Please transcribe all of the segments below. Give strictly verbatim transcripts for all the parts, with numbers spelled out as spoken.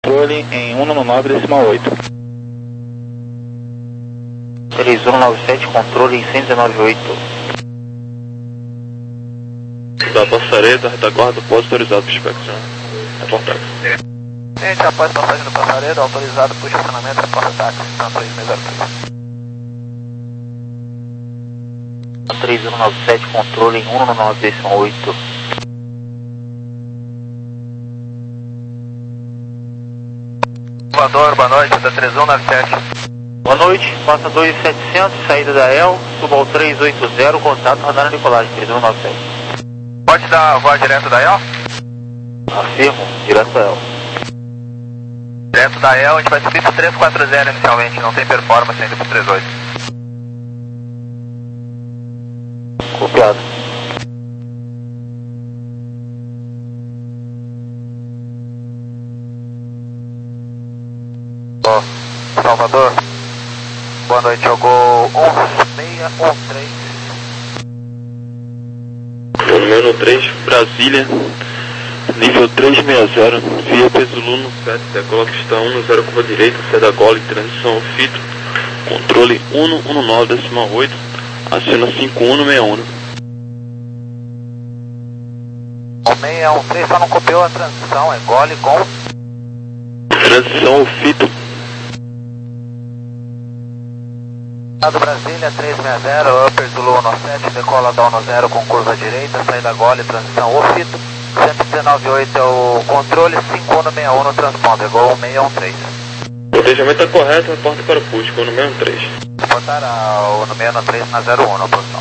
Controle em um nove decimal oito. três um nove sete, controle em cento e dezenove vírgula oito. Da Passareda, retaguarda, pode autorizado para inspeção. Reportagem. Gente, após passagem do Passareda, autorizado para o estacionamento, reporta táxi, então três seis zero três. três um nove sete, controle em um nove decimal oito. Salvador, boa noite, da três um nove sete. Boa noite, passa dois mil e setecentos, saída da E L, suba ao três oito zero, contato radar Nicolás, três um nove sete. Pode dar a voz direto da E L? Afirmo, direto da E L. Direto da E L, a gente vai subir para três quatro zero inicialmente, não tem performance ainda para três oito. Copiado. Ó, Salvador, boa noite, eu Gol um seis um três. Número três, Brasília, nível trezentos e sessenta, via peso Luno sete, decola pista um zero, curva direita, saída Gole, transição Fito, controle um um nove decimal oito, acena cinco um seis um. O seis um três só não copiou a transição, é Gole com... Transição Fito. Do Brasília, três seis zero, Upper Zulu sete, decola down zero com curva direita, saída Gole, transição Ofito, cento e dezenove vírgula oito é o controle, cinco um seis um no transponder, Gol seis um três. O planejamento está correto, reporta para o Pústico, no seis um três. Reportar o no seis um três na zero um na posição.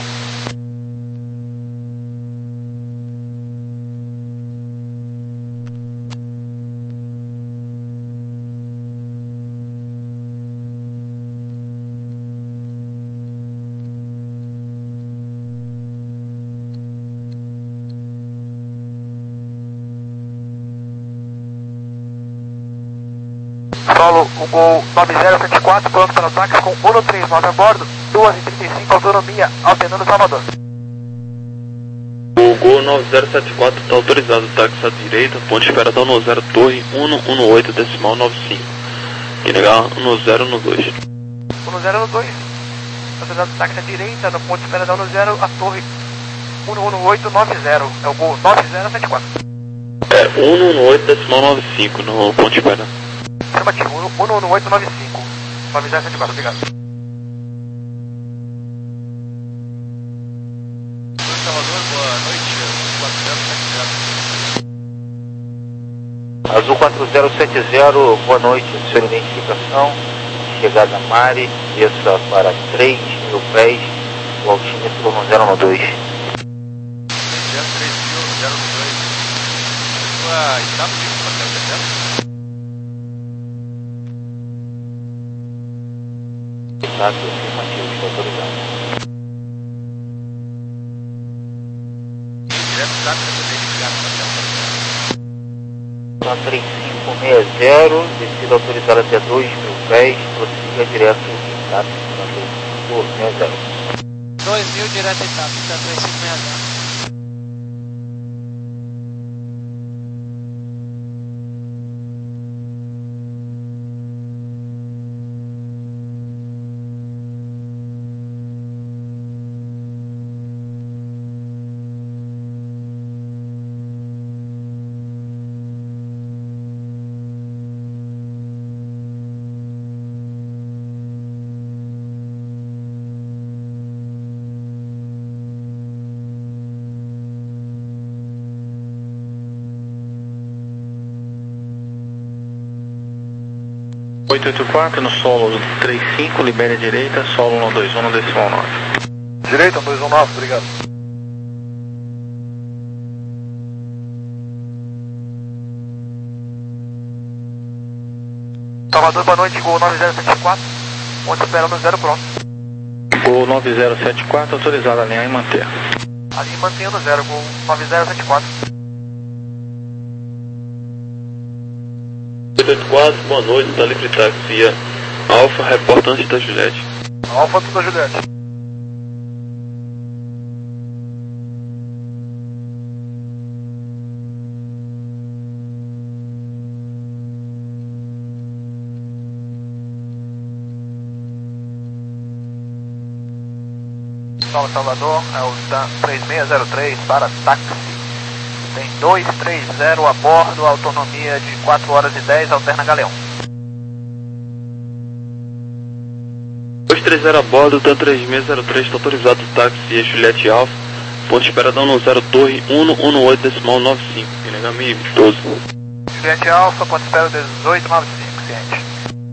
Solo, o Gol nove zero sete quatro, pronto para ataques com um três nove a bordo, duas e trinta e cinco, autonomia, alternando Salvador. O Gol nove zero sete quatro está autorizado, táxi à direita, ponte espera da um zero, torre um um oito decimal nove cinco. Que negar um zero no dois. um zero no dois, autorizado táxi à direita, no ponto espera da um zero, a torre um um oito nove zero, é o Gol nove zero sete quatro. É um um oito decimal nove cinco no ponte espera. Afirmativo, um um oito nove cinco, nove zero sete quatro, obrigado. Salvador, boa noite, Azul quatro zero sete zero, boa noite, sua identificação, chegada Mari, desça para três mil pés, o altímetro no zero um dois. três mil, zero dois. Sua estado de passeio, certo? Exato, afirmativo, está autorizado. Direto da Então, três cinco seis zero, descida autorizada até dois mil pés, prossiga direto em TAP, três cinco seis zero. dois mil direto em TAP, está três cinco seis zero. oito oito quatro no solo três cinco, libere a direita, solo um dois um no decimal nove. Direita, um dois um nove, obrigado. Salvador, boa noite, Gol nove zero sete quatro, onde espera no zero pronto. Gol nove zero sete quatro, autorizado a alinhar e manter. Ali mantenha no zero, Gol nove zero sete quatro. oito oito quatro, boa noite, tá livre táxi, Alfa, reporta antes da Juliette. Alfa, tudo da Juliette. Solo Salvador, é o TAM três seis zero três para táxi. Tem dois três zero a bordo, autonomia de quatro horas e dez, alterna Galeão. dois três zero a bordo, TAM três seis zero três, está autorizado o táxi e Juliette Alfa. Ponto esperadão no zero Torre um um um oito decimal nove cinco, N H mil e doze. Juliette Alfa, ponto espera dezoito nove cinco, ciente.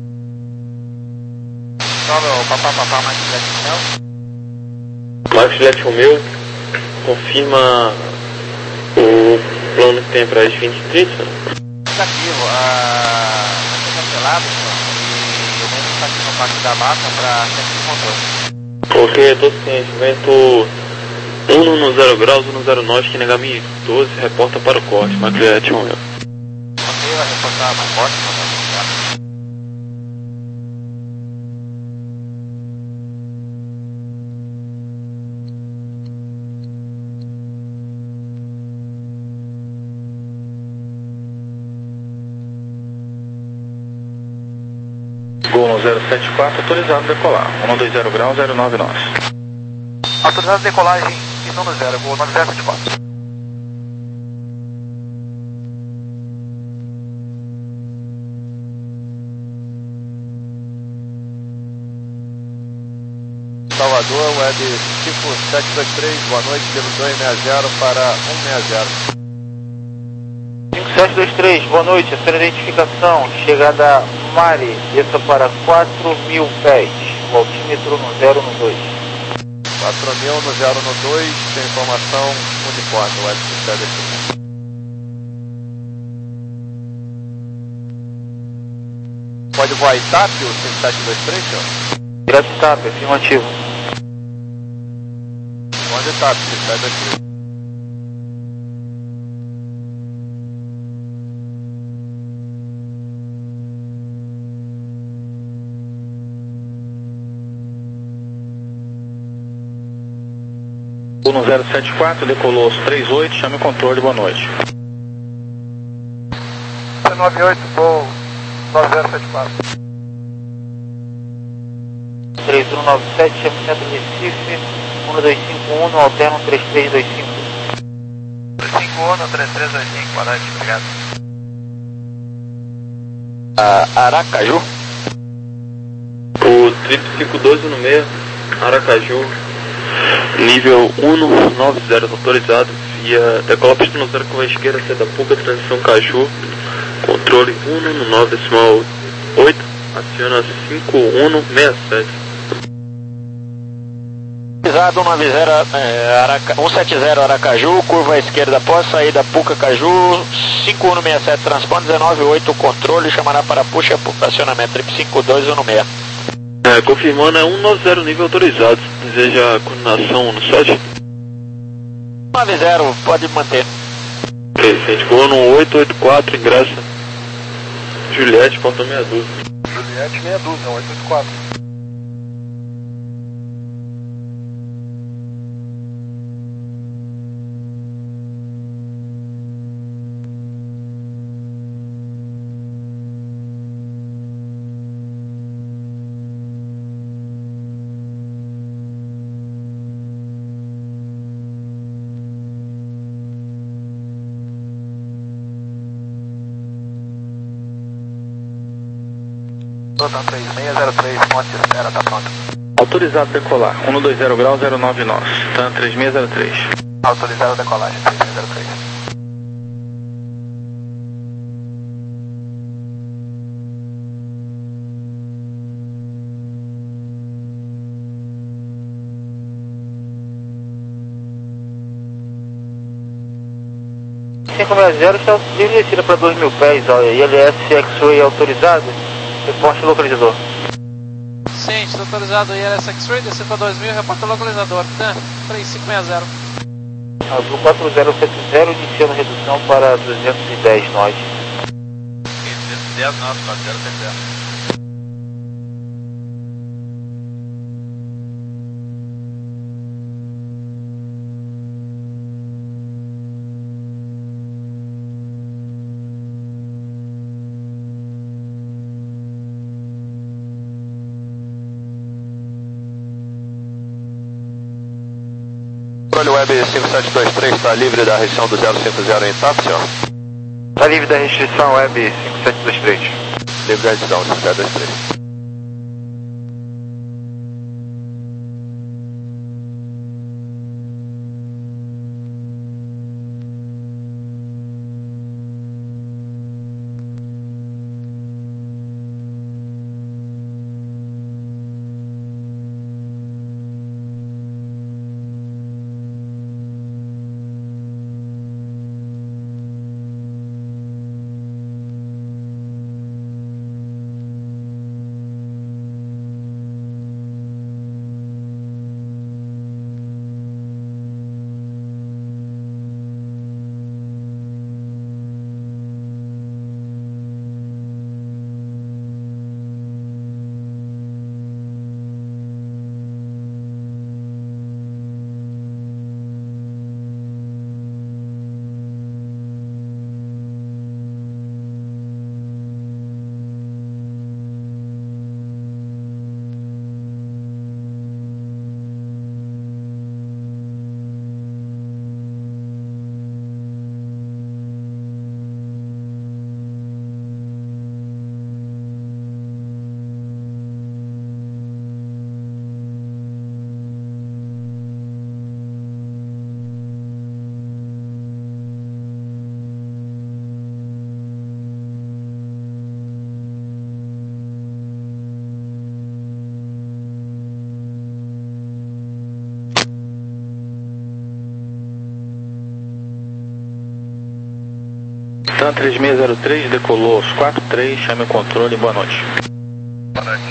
Sobe o papá, papá, mais Juliette Romeu. Marcos Juliette Romeu, confirma o plano que tem para as vinte e trinta. Negativo, ah, vai ser cancelado, e o vento está aqui no Parque da Mata para centro de controle. Ok, estou ciente, vento um no zero graus, um no zero nós, que N H mil e doze, reporta para o corte, Marcos Juliette Romeu. Ok, vai reportar mais forte, não vai reportar. Gol no zero sete quatro, autorizado a decolar. um dois zero graus, zero nove nós. Autorizado a decolagem em nono zero, gol nove zero sete quatro. Salvador, web cinco sete dois três, boa noite, pelo dois seis zero para um seis zero. cinco sete dois três, boa noite, essa é a identificação, chegada Mari, desça para quatro mil pés, o altímetro no zero no dois. quatro mil no zero no dois, tem informação uniforme, web cinco sete dois três. Pode voar I T A P o cinco sete dois três, senhor? Direto I T A P, afirmativo. Onde I T A P, cinco sete dois três? Gol no zero sete quatro, decolou os três oito, chame o controle, boa noite. nove oito, gol nove zero sete quatro. três um nove sete, chama o centro Recife, um dois cinco um, alterno três três dois cinco. três cinco um, três três dois cinco, boa noite, obrigado. Uh, Aracaju. O trip cinco doze no meio, Aracaju, nível um nove zero, autorizado, via decola pista no zero com a esquerda, seta Puca, transição Caju, controle um no nove decimal oito, aciona cinco um seis sete. Autorizado um sete zero Aracaju, curva à esquerda após saída Puca Caju, cinco um seis sete, transponder dezenove oito, controle, chamará para puxa, acionamento trip cinco dois um seis. É, confirmando, é um nove zero nível autorizado. Deseja coordenação no site? nove zero, pode manter. Crescente, voo no oito oito quatro, ingressa. Juliette, portão meia dúzia. Juliette meia dúzia, oito oito quatro. TAM três seis zero três, ponte de espera, tá pronto. Autorizado a decolar, um dois zero graus, zero nove nós. TAM três seis zero três. Autorizado a decolagem, três seis zero três. cinco seis zero está livre descida para dois mil pés, ó, I L S X-Ray autorizado, reporte localizador. Sim, está autorizado o I L S X-Ray, descer para dois mil, reporta localizador, TAM três cinco seis zero. Azul quatro zero sete zero, iniciando redução para duzentos e dez nós. duzentos e dez, não, quatro zero sete zero. Controle Web cinco sete dois três está livre da restrição do zero cinco zero em TAP, senhor? Está livre da restrição Web cinco sete dois três. Livre da restrição cinco sete dois três. TAM três seis zero três, decolou aos quatro três, chame o controle, boa noite. Boa noite.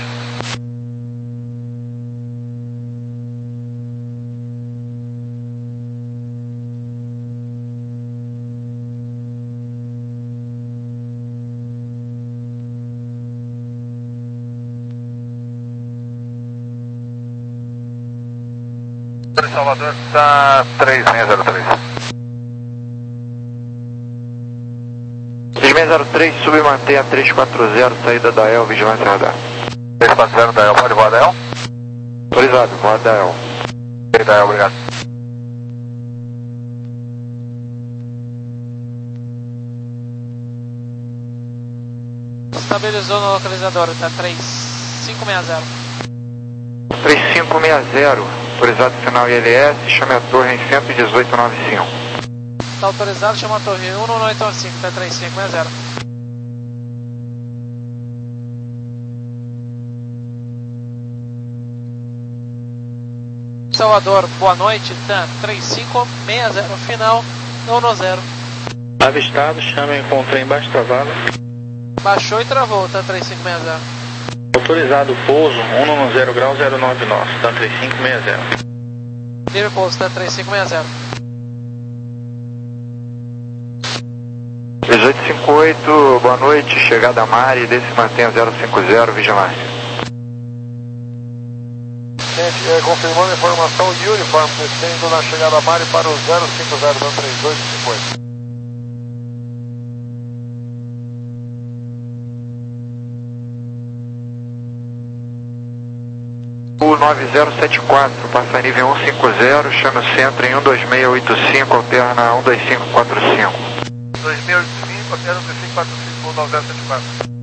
Salvador está três seis zero três. três seis zero três, submantém a três quatro zero, saída da E L, vigilância radar. três quatro zero da E L, pode voar da E L? Autorizado, voar da E L. Ok, da E L, obrigado. Estabilizou no localizador, tá três cinco seis zero. três cinco seis zero, autorizado final I L S, chame a torre em cento e dezoito noventa e cinco. Tá autorizado, chama a torre um nove oito cinco, tá três cinco seis zero. Salvador, boa noite, TAM três cinco seis zero, final um zero. Avistado, chame o encontrei embaixo travado. Baixou e travou, TAM três cinco seis zero. Autorizado pouso, um zero grau zero nove nós, TAM três cinco seis zero. Livre pouso, TAM três cinco seis zero. dezoito cinquenta e oito, boa noite, chegada a Mari, desse mantenha zero cinco zero, vigilância. Gente, é, confirmando a informação, Uniform descendo na chegada a Mari para o zero cinco zero, dando três oito cinco oito. O nove zero sete quatro, passa nível um cinco zero, chame o centro em um dois seis oito cinco, alterna um dois cinco quatro cinco. dois seis oito cinco, até um dois cinco quatro cinco, nove zero sete quatro.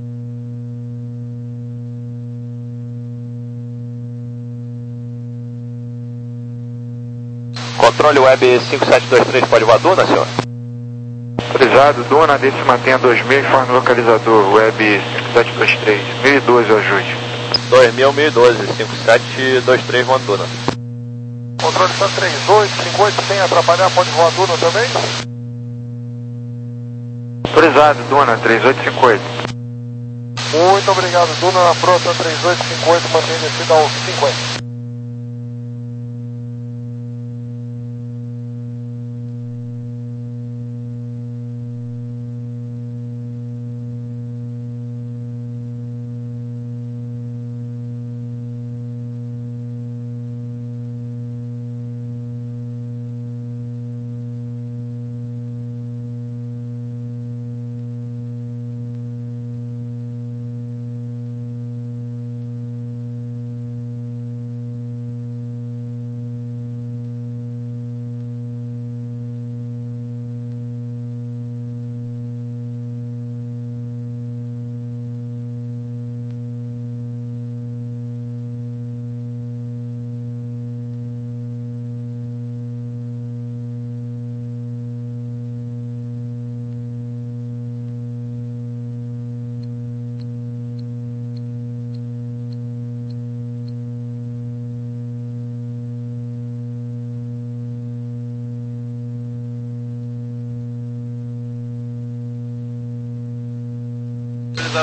Controle Web cinco sete dois três, pode voar Duna, senhor? Autorizado, Duna, desse mantenha dois mil, informe o localizador, Web cinco sete dois três, mil e doze, ajude. dois mil, mil e doze, cinco sete dois três, voando Duna. Controle está três oito cinco oito, sem atrapalhar, pode voar Duna também? Autorizado, Duna, três oito cinco oito. Muito obrigado, Duna, na frota três oito cinco oito, mantém descida ao cinquenta.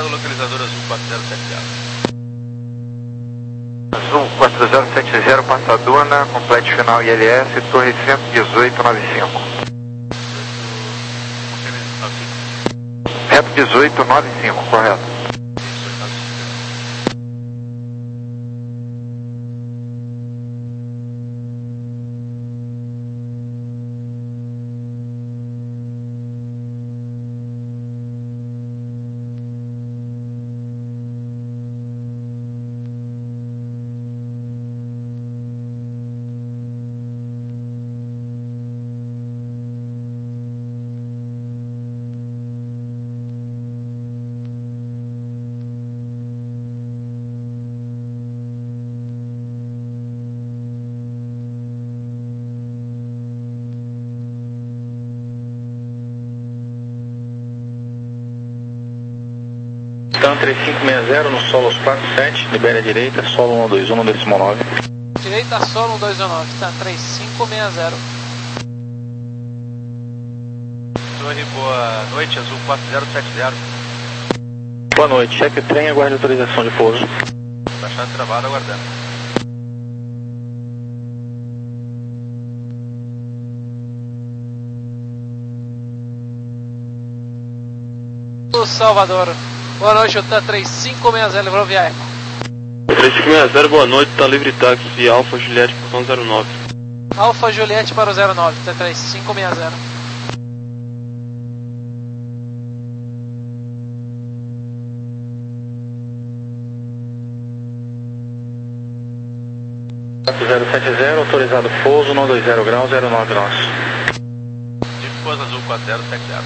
obrigado, localizador Azul quatro zero sete zero. Azul quatro zero sete zero, Passadona, complete final I L S, torre cento e dezoito noventa e cinco. cento e dezoito noventa e cinco, correto. Tan três cinco seis zero no Solos quatro sete, libere a direita, solo um dois um no decimal nove. Direita, solo um dois um nove, Tan três cinco seis zero. Torre, boa noite, Azul quatro zero sete zero. Boa noite, cheque o trem e aguarde autorização de pouso. Baixado travado, aguardando. O Salvador. Boa noite, o Tan três cinco seis zero, livrou via Eco. três cinco seis zero, boa noite, tá livre táxi, Alfa Juliette por zero nove. Alfa Juliette para o zero nove, Tan três cinco seis zero. quatro zero sete zero, autorizado pouso, não dois zero graus, zero nove nosso. De pouso Azul quatro zero sete zero.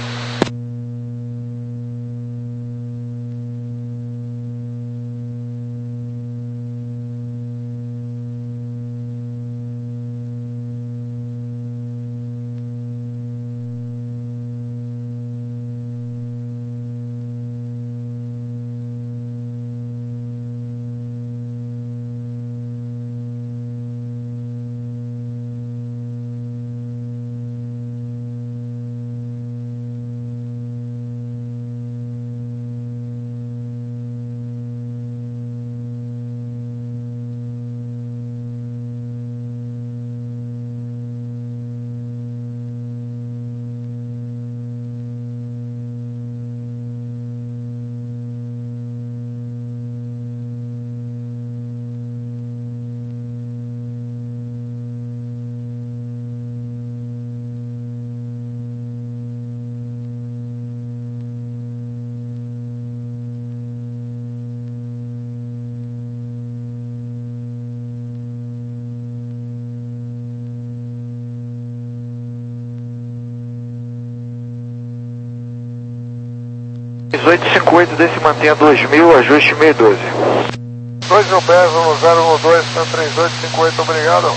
dezoito cinquenta e oito, desse mantenha dois mil, ajuste mil e doze. dois mil pés, um zero um dois, três oito cinco oito, obrigado.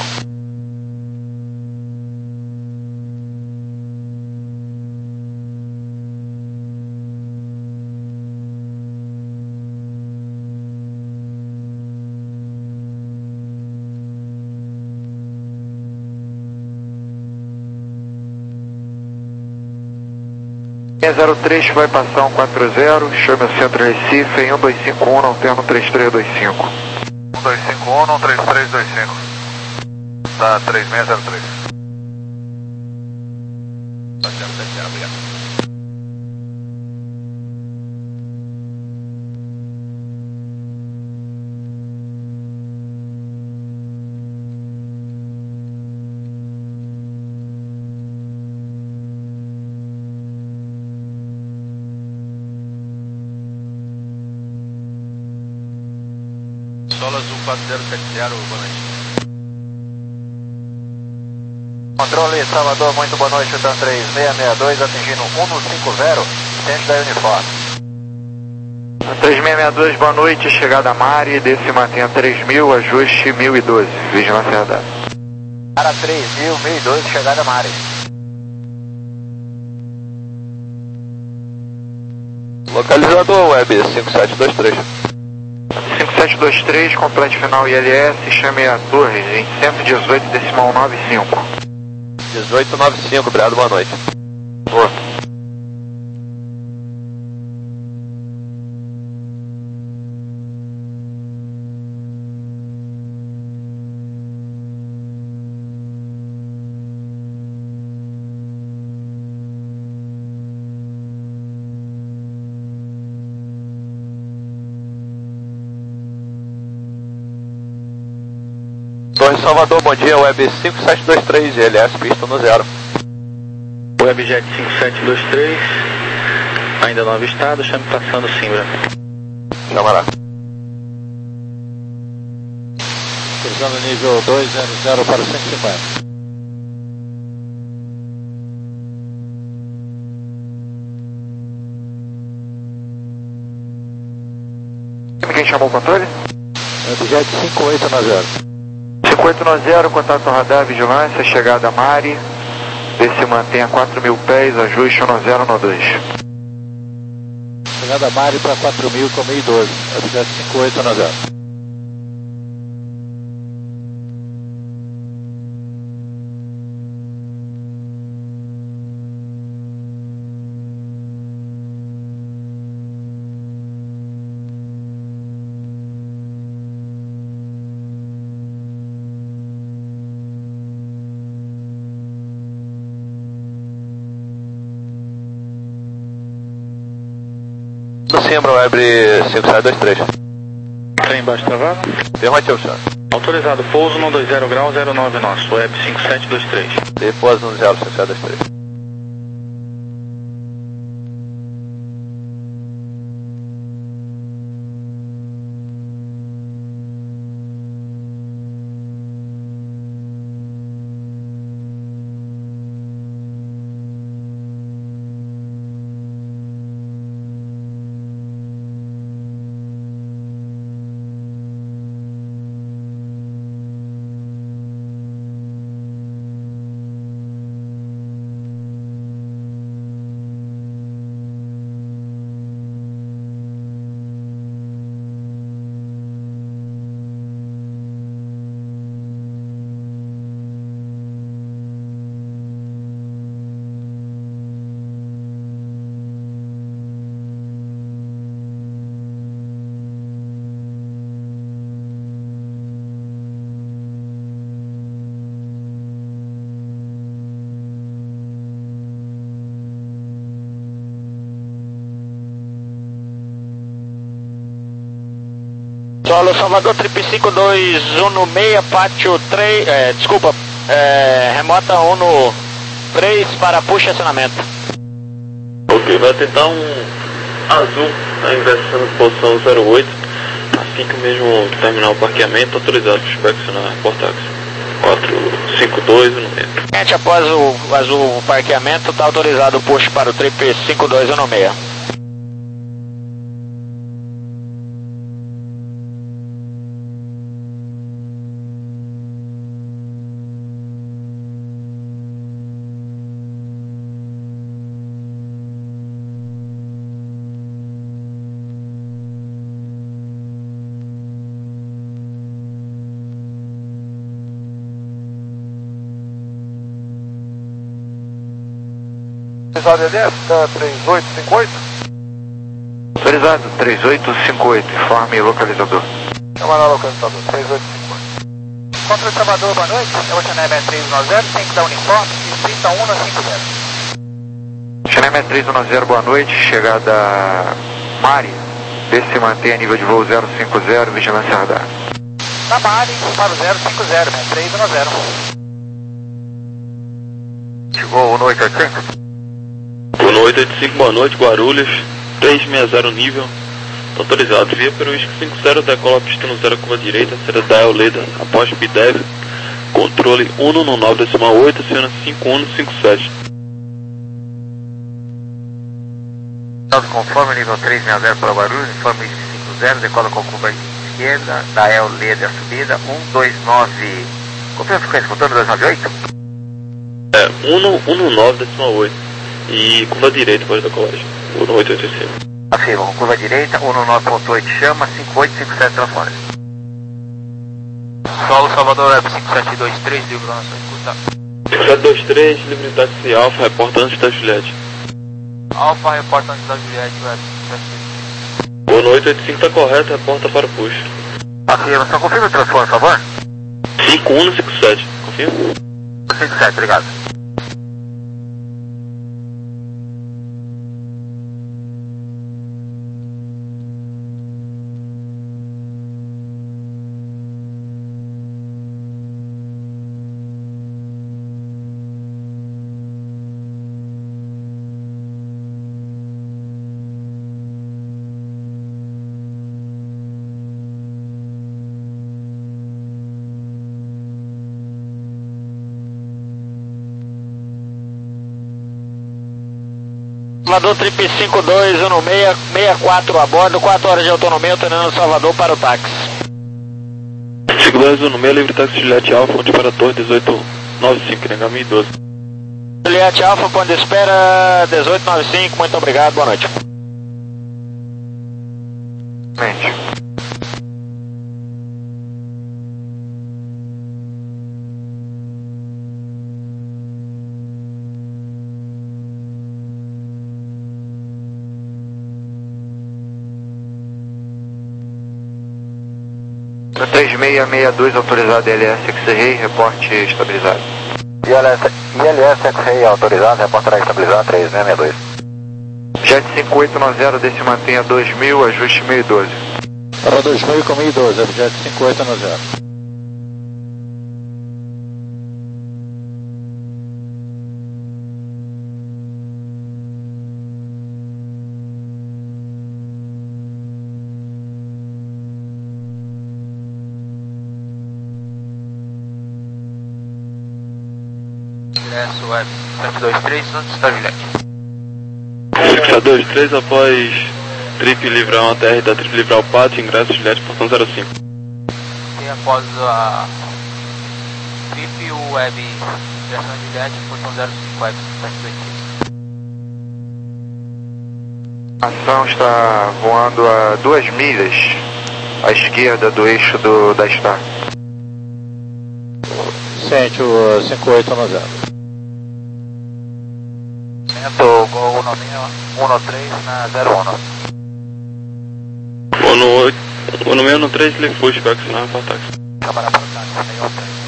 zero três vai passar um quatro zero, chame o centro Recife em um dois cinco um, não termo três três dois cinco. um dois cinco um, não três três dois cinco. Tá três seis zero três. zero sete zero, obrigado. Solo Azul quatro zero sete zero, boa noite. Controle Salvador, muito boa noite, Tan três seis seis dois, atingindo um no cinco zero, centro da Uniforme. três seis seis dois, boa noite, chegada a Mari, desse mantenha três mil, ajuste mil e doze, vigilância radar. Para três mil, mil e doze, chegada a Mari. Localizador web cinco sete dois três. cinco sete dois três, complete final I L S, chame a torre em cento e dezoito decimal noventa e cinco. dezoito noventa e cinco, obrigado, boa noite. Boa. Torre Salvador, bom dia, Web cinco sete dois três, G L S, pista no zero. Webjet cinco sete dois três, ainda não avistado, chame passando Simbra. Chamará. Cruzando nível dois zero zero para cento e cinquenta. Quem chamou o controle? Webjet cinco oito nove zero. cinco oito nove zero, contato radar, vigilância, chegada a Mari. Vê se mantém a quatro mil pés, ajuste um zero um dois. Chegada Mari para quatro mil com mil e doze. Webjet cinco oito nove zero. No Simbra, Web cinco sete dois três. Trem embaixo travado. Afirmativo, senhor. Autorizado, pouso no dois zero grau zero nove nosso, Web cinco sete dois três. Depósito no zero cinco sete dois três. Solo Salvador, trip cinco dois um seis, pátio três, é, desculpa, é, remota um três para puxa acionamento. Ok, vai tentar um azul, a inversão de posição zero oito, assim que o mesmo terminar o parqueamento, autorizado para inspecionar portáxi. quatro cinco dois um seis. Após o azul o parqueamento, está autorizado o push para o trip cinco dois um seis. Autorizado E D S, tá três oito cinco oito? Autorizado, três oito cinco oito, informe localizador. Chamará localizador, três oito cinco oito. Controle Salvador, boa noite. É o Chanel três um zero, tem que dar uniforme, distrito um cinco zero. Chanel três um zero, boa noite, chegada a Mari. Vê se mantém a nível de voo zero cinco zero, vigilância radar. Na Mari, para o zero cinco zero, né? três um zero. Chegou o oito oitenta. Uno oito oito cinco, boa noite, Guarulhos, três seis zero nível, autorizado, via pelo Whisky cinco zero, decola pista no zero curva direita, saída da Euleda, após P D E V, controle um no nove decimal oito, aciona cinco um cinco sete. Conforme nível três seis zero para Guarulhos, informe cinco zero, decola com curva esquerda, da Euleda a subida, um dois nove, confirma a frequência, contorno dois nove oito? É, um no nove decimal oito. E curva direita pode da colagem, Uno oito oito cinco. Afirma, com curva direita, um no nove ponto oito chama, cinco oito cinco sete transforma. Solo Salvador, Web cinco sete dois três, livre nossa escuta. cinco sete dois três, livre táxi Alfa, reporta antes da Juliette. Alfa, reporta antes da Juliette, Web cinco sete dois três. Uno oito oito cinco está correto, reporta para o push. Afirma, só confirma o transforme, por favor? cinco um cinco sete, confirma? cinco sete, obrigado. Salvador Trip cinco dois um seis, sessenta e quatro a bordo, quatro horas de autonomia, treinando Salvador para o táxi. cinco dois um seis, livre táxi Juliette Alfa, onde para a torre dezoito noventa e cinco, N H mil e doze. Juliette Alfa, ponto de espera dezoito noventa e cinco, muito obrigado, boa noite. Mente. três seis seis dois autorizado I L S X-Ray, reporte estabilizado. I L S X-Ray autorizado, reportará estabilizado três seis seis dois. Jet cinco oito nove zero, desce mantenha dois mil, ajuste mil e doze. Para dois mil com mil e doze, Jet cinco oito nove zero. Ingresso web sete dois três, antes da Juliette. sete dois três, após Trip livrar uma T R da Trip livrar o pátio, ingresso Juliette, portão zero cinco. E após a Trip web, direção Juliette, portão zero cinco, web sete dois três. A ação está voando a duas milhas à esquerda do eixo do, da Star. Sente o cinco oito nove zero. Centro Gol um seis um três na zero um. O no meio no três, ele foi, espero que sinal para o táxi. Trabalhar para o táxi, meio um três.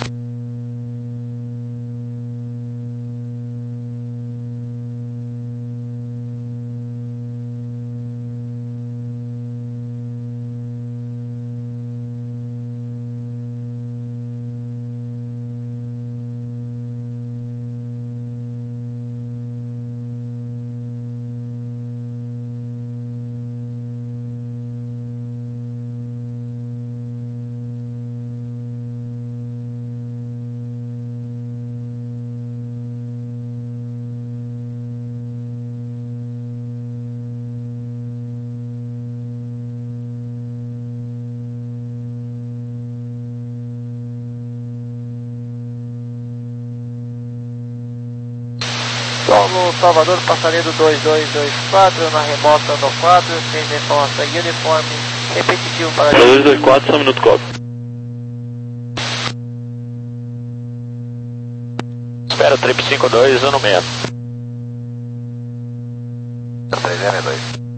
Solo Salvador, passageiro dois dois dois quatro, na remota no quatro, sem resposta, uniforme, repetitivo para... dois dois quatro, só um minuto, copo. Espera, Trip cinco dois um seis. três seis seis dois.